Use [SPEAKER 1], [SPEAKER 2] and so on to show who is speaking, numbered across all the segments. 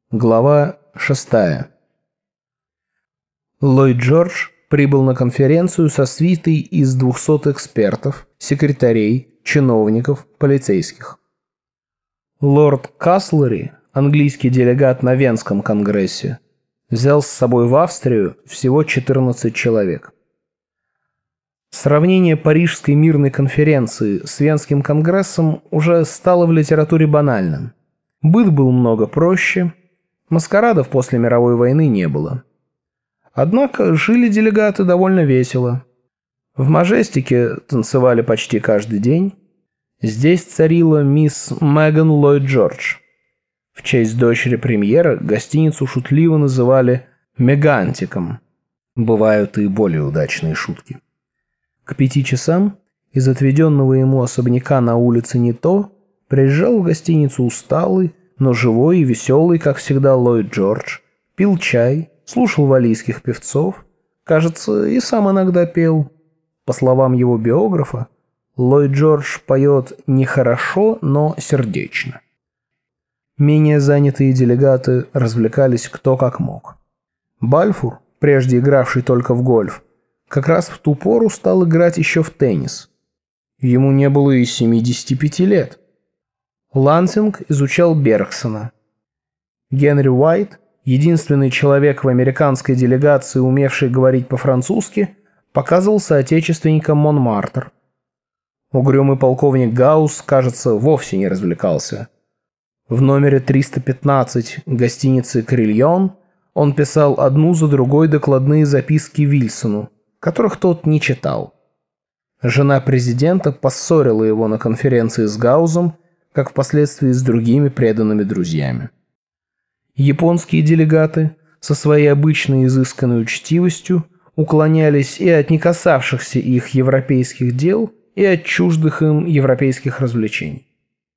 [SPEAKER 1] Глава 6. Ллойд Джордж прибыл на конференцию со свитой из 200 экспертов, секретарей, чиновников, полицейских. Лорд Каслери, английский делегат на Венском конгрессе, взял с собой в Австрию всего 14 человек. Сравнение Парижской мирной конференции с Венским конгрессом уже стало в литературе банальным. Быт был много проще, маскарадов после мировой войны не было. Однако жили делегаты довольно весело. В Мажестике танцевали почти каждый день. Здесь царила мисс Меган Ллойд Джордж. В честь дочери премьера гостиницу шутливо называли «Мегантиком». Бывают и более удачные шутки. К 5 часам из отведенного ему особняка на улице Нито приезжал в гостиницу усталый, но живой и веселый, как всегда, Ллойд Джордж, пил чай, слушал валлийских певцов, кажется, и сам иногда пел. По словам его биографа, Ллойд Джордж поет не хорошо, но сердечно. Менее занятые делегаты развлекались кто как мог. Бальфур, прежде игравший только в гольф, как раз в ту пору стал играть еще в теннис. Ему не было и 75 лет. Лансинг изучал Бергсона. Генри Уайт, единственный человек в американской делегации, умевший говорить по-французски, показывал соотечественникам Монмартр. Угрюмый полковник Гаусс, кажется, вовсе не развлекался. В номере 315 гостиницы «Крильон» он писал одну за другой докладные записки Вильсону, которых тот не читал. Жена президента поссорила его на конференции с Гаузом, как впоследствии с другими преданными друзьями. Японские делегаты со своей обычной изысканной учтивостью уклонялись и от не касавшихся их европейских дел, и от чуждых им европейских развлечений.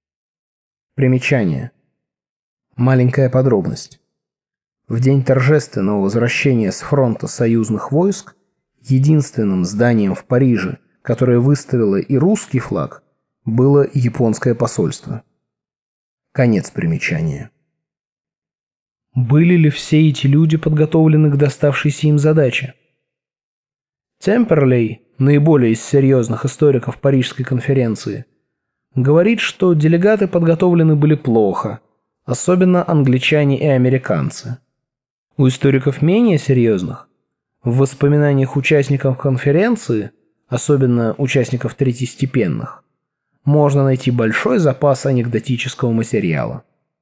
[SPEAKER 1] Примечание. Маленькая подробность. В день торжественного возвращения с фронта союзных войск единственным зданием в Париже, которое выставило и русский флаг, было японское посольство. Конец примечания. Были ли все эти люди подготовлены к доставшейся им задаче? Темперлей, наиболее из серьезных историков Парижской конференции, говорит, что делегаты подготовлены были плохо, особенно англичане и американцы. У историков менее серьезных, в воспоминаниях участников конференции, особенно участников третьестепенных, можно найти большой запас анекдотического материала.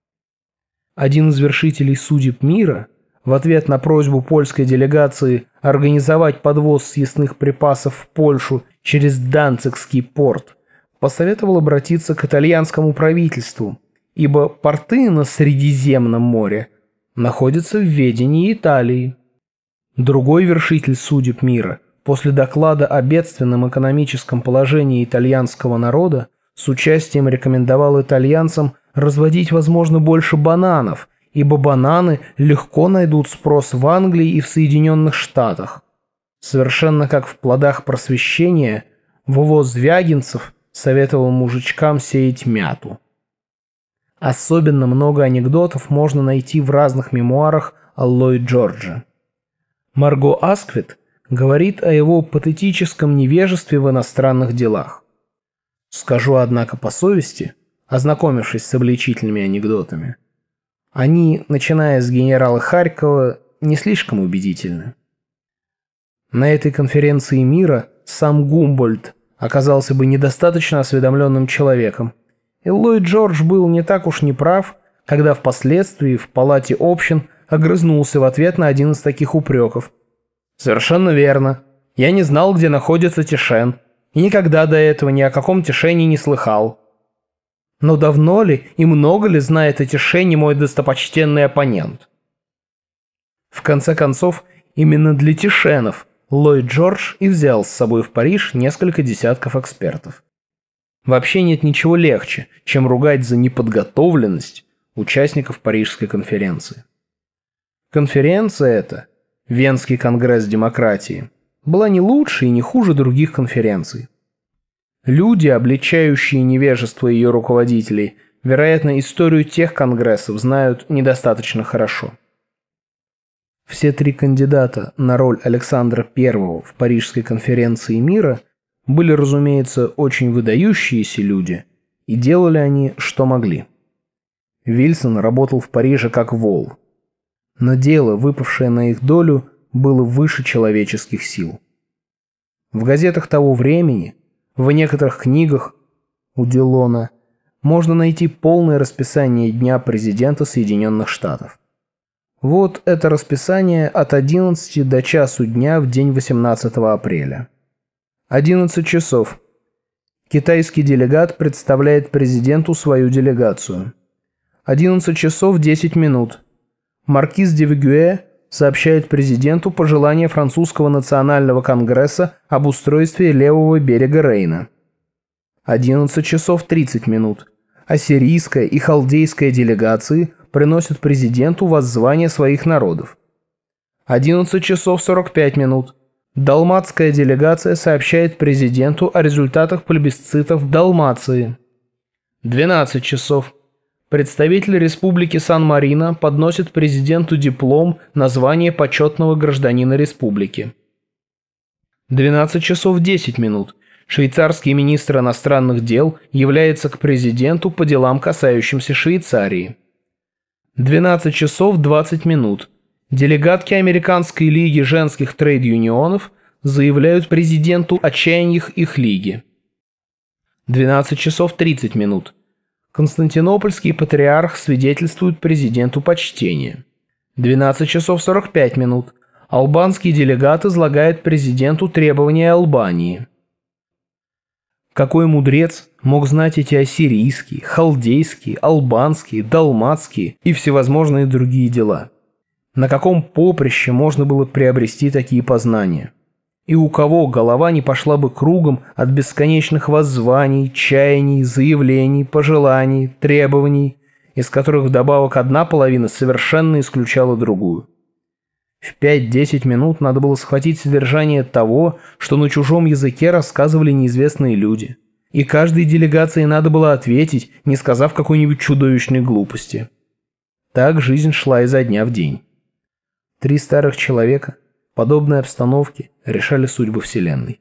[SPEAKER 1] Один из вершителей судеб мира в ответ на просьбу польской делегации организовать подвоз съестных припасов в Польшу через Данцигский порт посоветовал обратиться к итальянскому правительству, ибо порты на Средиземном море находятся в ведении Италии. Другой вершитель судеб мира после доклада о бедственном экономическом положении итальянского народа с участием рекомендовал итальянцам разводить, возможно, больше бананов, ибо бананы легко найдут спрос в Англии и в Соединенных Штатах. Совершенно как в плодах просвещения, Вова Звягинцев советовал мужичкам сеять мяту. Особенно много анекдотов можно найти в разных мемуарах о Ллойд Джордже. Марго Асквит говорит о его патетическом невежестве в иностранных делах. Скажу, однако, по совести, ознакомившись с обличительными анекдотами, они, начиная с генерала Харькова, не слишком убедительны. На этой конференции мира сам Гумбольдт оказался бы недостаточно осведомленным человеком, и Ллойд Джордж был не так уж неправ, когда впоследствии в палате общин огрызнулся в ответ на один из таких упреков. «Совершенно верно. Я не знал, где находится Тишен, и никогда до этого ни о каком Тишене не слыхал. Но давно ли и много ли знает о Тишене мой достопочтенный оппонент?» В конце концов, именно для Тишенов Ллойд Джордж и взял с собой в Париж несколько десятков экспертов. Вообще нет ничего легче, чем ругать за неподготовленность участников Парижской конференции. Конференция эта, Венский конгресс демократии, была не лучше и не хуже других конференций. Люди, обличающие невежество ее руководителей, вероятно, историю тех конгрессов знают недостаточно хорошо. Все три кандидата на роль Александра I в Парижской конференции мира были, разумеется, очень выдающиеся люди, и делали они, что могли. Вильсон работал в Париже как вол, но дело, выпавшее на их долю, было выше человеческих сил. В газетах того времени, в некоторых книгах у Дилона можно найти полное расписание дня президента Соединенных Штатов. Вот это расписание от 11 до часу дня в день 18 апреля. 11 часов. Китайский делегат представляет президенту свою делегацию. 11 часов 10 минут. Маркиз де Вигюэ сообщает президенту пожелания французского национального конгресса об устройстве левого берега Рейна. 11 часов 30 минут. Ассирийская и халдейская делегации приносят президенту воззвание своих народов. 11 часов 45 минут. Далматская делегация сообщает президенту о результатах плебисцитов в Далмации. 12 часов. Представитель Республики Сан-Марино подносит президенту диплом на звание почетного гражданина республики. 12 часов 10 минут. Швейцарский министр иностранных дел является к президенту по делам, касающимся Швейцарии. 12 часов 20 минут. Делегатки Американской лиги женских трейд-юнионов заявляют президенту о чаяниях их лиги. 12 часов 30 минут. Константинопольский патриарх свидетельствует президенту почтение. 12 часов 45 минут. Албанский делегат излагает президенту требования Албании. Какой мудрец мог знать эти ассирийские, халдейские, албанские, далматские и всевозможные другие дела? На каком поприще можно было приобрести такие познания? И у кого голова не пошла бы кругом от бесконечных воззваний, чаяний, заявлений, пожеланий, требований, из которых вдобавок одна половина совершенно исключала другую? В 5-10 минут надо было схватить содержание того, что на чужом языке рассказывали неизвестные люди. И каждой делегации надо было ответить, не сказав какой-нибудь чудовищной глупости. Так жизнь шла изо дня в день. 3 старых человека в подобной обстановке решали судьбы Вселенной.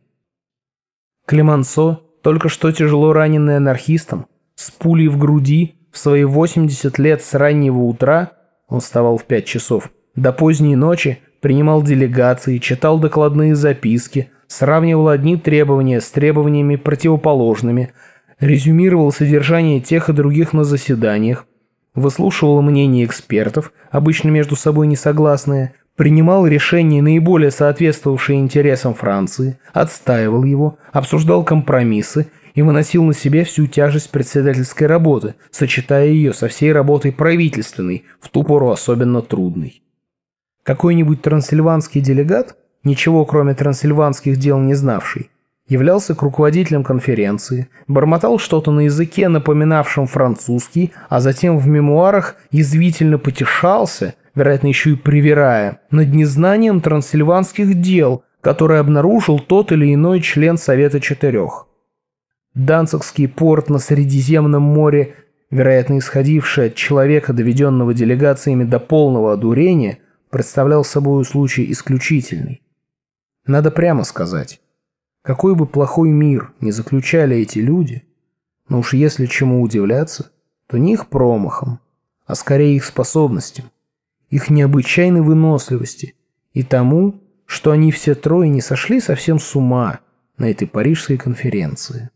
[SPEAKER 1] Клемансо, только что тяжело раненый анархистом, с пулей в груди, в свои 80 лет с раннего утра, он вставал в 5 часов, до поздней ночи принимал делегации, читал докладные записки, сравнивал одни требования с требованиями противоположными, резюмировал содержание тех и других на заседаниях, выслушивал мнения экспертов, обычно между собой несогласные, принимал решения, наиболее соответствовавшие интересам Франции, отстаивал его, обсуждал компромиссы и выносил на себе всю тяжесть председательской работы, сочетая ее со всей работой правительственной, в ту пору особенно трудной. Какой-нибудь трансильванский делегат, ничего кроме трансильванских дел не знавший, являлся к руководителям конференции, бормотал что-то на языке, напоминавшем французский, а затем в мемуарах язвительно потешался, вероятно, еще и привирая, над незнанием трансильванских дел, которые обнаружил тот или иной член Совета Четырех. Данцигский порт на Средиземном море, вероятно, исходивший от человека, доведенного делегациями до полного одурения, представлял собой случай исключительный. Надо прямо сказать, какой бы плохой мир ни заключали эти люди, но уж если чему удивляться, то не их промахом, а скорее их способностям, их необычайной выносливости и тому, что они все трое не сошли совсем с ума на этой Парижской конференции.